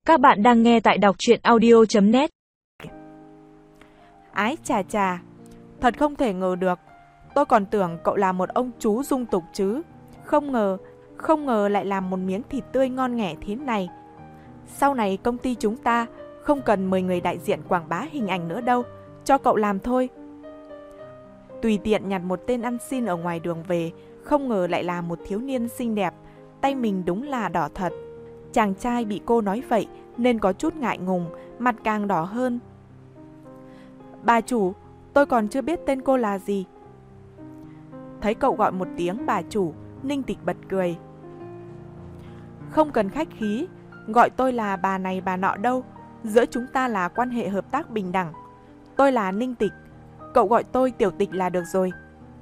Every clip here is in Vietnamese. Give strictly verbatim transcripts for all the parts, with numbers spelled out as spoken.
Các bạn đang nghe tại đọc truyện audio chấm net. Ái chà chà, thật không thể ngờ được. Tôi còn tưởng cậu là một ông chú dung tục chứ. Không ngờ, không ngờ lại làm một miếng thịt tươi ngon nghẻ thế này. Sau này công ty chúng ta không cần mời người đại diện quảng bá hình ảnh nữa đâu, cho cậu làm thôi. Tùy tiện nhặt một tên ăn xin ở ngoài đường về, không ngờ lại là một thiếu niên xinh đẹp, tay mình đúng là đỏ thật. Chàng trai bị cô nói vậy nên có chút ngại ngùng, mặt càng đỏ hơn. Bà chủ, tôi còn chưa biết tên cô là gì. Thấy cậu gọi một tiếng bà chủ, Ninh Tịch bật cười. Không cần khách khí, gọi tôi là bà này bà nọ đâu, giữa chúng ta là quan hệ hợp tác bình đẳng. Tôi là Ninh Tịch, cậu gọi tôi Tiểu Tịch là được rồi.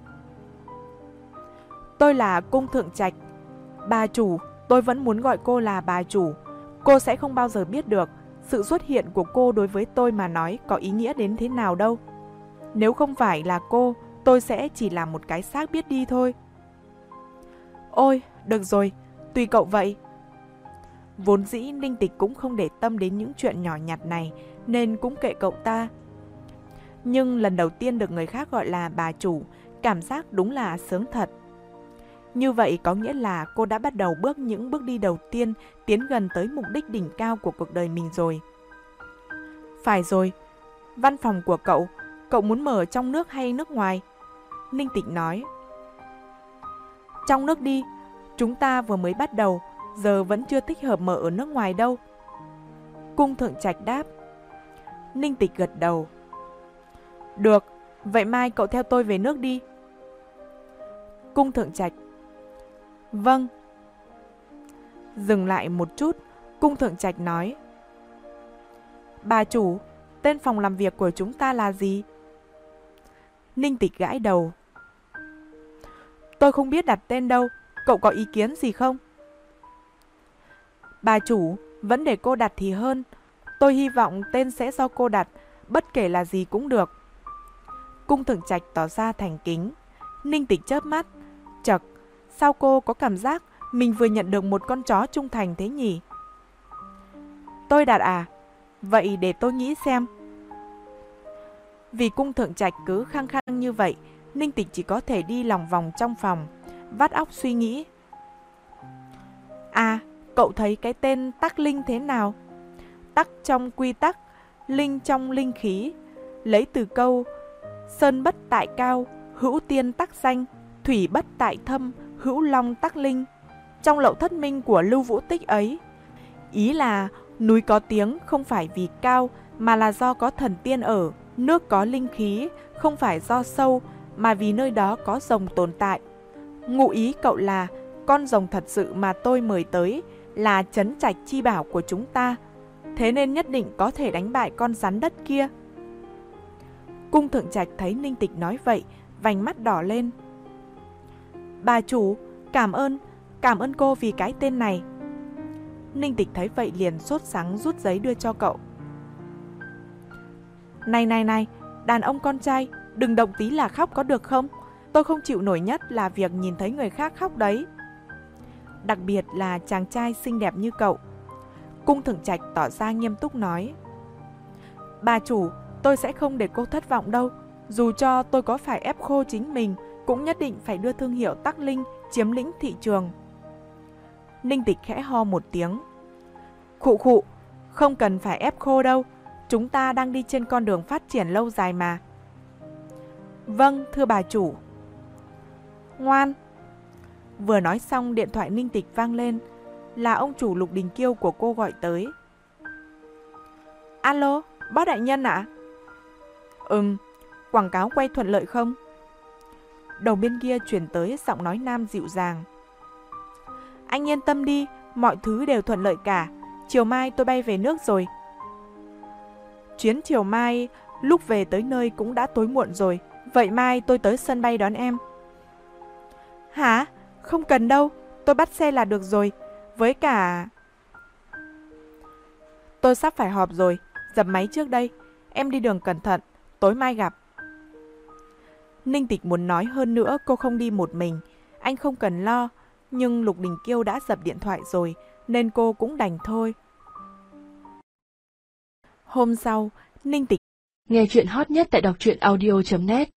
Tôi là Cung Thượng Trạch. Bà chủ, tôi vẫn muốn gọi cô là bà chủ. Cô sẽ không bao giờ biết được sự xuất hiện của cô đối với tôi mà nói có ý nghĩa đến thế nào đâu. Nếu không phải là cô, tôi sẽ chỉ là một cái xác biết đi thôi. Ôi, được rồi, tùy cậu vậy. Vốn dĩ Ninh Tịch cũng không để tâm đến những chuyện nhỏ nhặt này, nên cũng kệ cậu ta. Nhưng lần đầu tiên được người khác gọi là bà chủ, cảm giác đúng là sướng thật. Như vậy có nghĩa là cô đã bắt đầu bước những bước đi đầu tiên tiến gần tới mục đích đỉnh cao của cuộc đời mình rồi. Phải rồi, văn phòng của cậu, cậu muốn mở trong nước hay nước ngoài? Ninh Tịch nói. Trong nước đi, chúng ta vừa mới bắt đầu, giờ vẫn chưa thích hợp mở ở nước ngoài đâu. Cung Thượng Trạch đáp. Ninh Tịch gật đầu. Được, vậy mai cậu theo tôi về nước đi. Cung Thượng Trạch. Vâng. Dừng lại một chút, Cung Thượng Trạch nói. Bà chủ, tên phòng làm việc của chúng ta là gì? Ninh Tịch gãi đầu. Tôi không biết đặt tên đâu, cậu có ý kiến gì không? Bà chủ, vẫn để cô đặt thì hơn. Tôi hy vọng tên sẽ do cô đặt, bất kể là gì cũng được. Cung Thượng Trạch tỏ ra thành kính. Ninh Tịch chớp mắt. Chậc, sao cô có cảm giác mình vừa nhận được một con chó trung thành thế nhỉ? Tôi đặt à? Vậy để tôi nghĩ xem. Vì Cung Thượng Trạch cứ khăng khăng như vậy, Ninh Tịch chỉ có thể đi lòng vòng trong phòng, vắt óc suy nghĩ. À, cậu thấy cái tên Tắc Linh thế nào? Tắc trong quy tắc, linh trong linh khí, lấy từ câu sơn bất tại cao, hữu tiên tắc danh, thủy bất tại thâm, hữu long tắc linh. Trong Lậu Thất Minh của Lưu Vũ Tích ấy, ý là núi có tiếng không phải vì cao mà là do có thần tiên ở, nước có linh khí không phải do sâu mà vì nơi đó có rồng tồn tại. Ngụ ý cậu là con rồng thật sự mà tôi mời tới là trấn trạch chi bảo của chúng ta, thế nên nhất định có thể đánh bại con rắn đất kia. Cung Thượng Trạch thấy Ninh Tịch nói vậy, vành mắt đỏ lên. Bà chủ, cảm ơn, cảm ơn cô vì cái tên này. Ninh Tịch thấy vậy liền sốt sắng rút giấy đưa cho cậu. Này này này, đàn ông con trai, đừng động tí là khóc có được không? Tôi không chịu nổi nhất là việc nhìn thấy người khác khóc đấy. Đặc biệt là chàng trai xinh đẹp như cậu. Cung Thượng Trạch tỏ ra nghiêm túc nói. Bà chủ, tôi sẽ không để cô thất vọng đâu. Dù cho tôi có phải ép khô chính mình, cũng nhất định phải đưa thương hiệu Tắc Linh chiếm lĩnh thị trường. Ninh Tịch khẽ ho một tiếng. Khụ khụ, không cần phải ép khô đâu. Chúng ta đang đi trên con đường phát triển lâu dài mà. Vâng, thưa bà chủ. Ngoan. Vừa nói xong điện thoại Ninh Tịch vang lên. Là ông chủ Lục Đình Kiêu của cô gọi tới. Alo, bác đại nhân ạ? À? Ừm, quảng cáo quay thuận lợi không? Đầu bên kia chuyển tới giọng nói nam dịu dàng. Anh yên tâm đi, mọi thứ đều thuận lợi cả. Chiều mai tôi bay về nước rồi. Chuyến chiều mai, lúc về tới nơi cũng đã tối muộn rồi. Vậy mai tôi tới sân bay đón em. Hả? Không cần đâu, tôi bắt xe là được rồi. Với cả... Tôi sắp phải họp rồi, dập máy trước đây. Em đi đường cẩn thận, tối mai gặp. Ninh Tịch muốn nói hơn nữa cô không đi một mình. Anh không cần lo. Nhưng Lục Đình Kiêu đã dập điện thoại rồi, nên cô cũng đành thôi. Hôm sau, Ninh Tịch Nghe chuyện hot nhất tại đọc truyện audio chấm net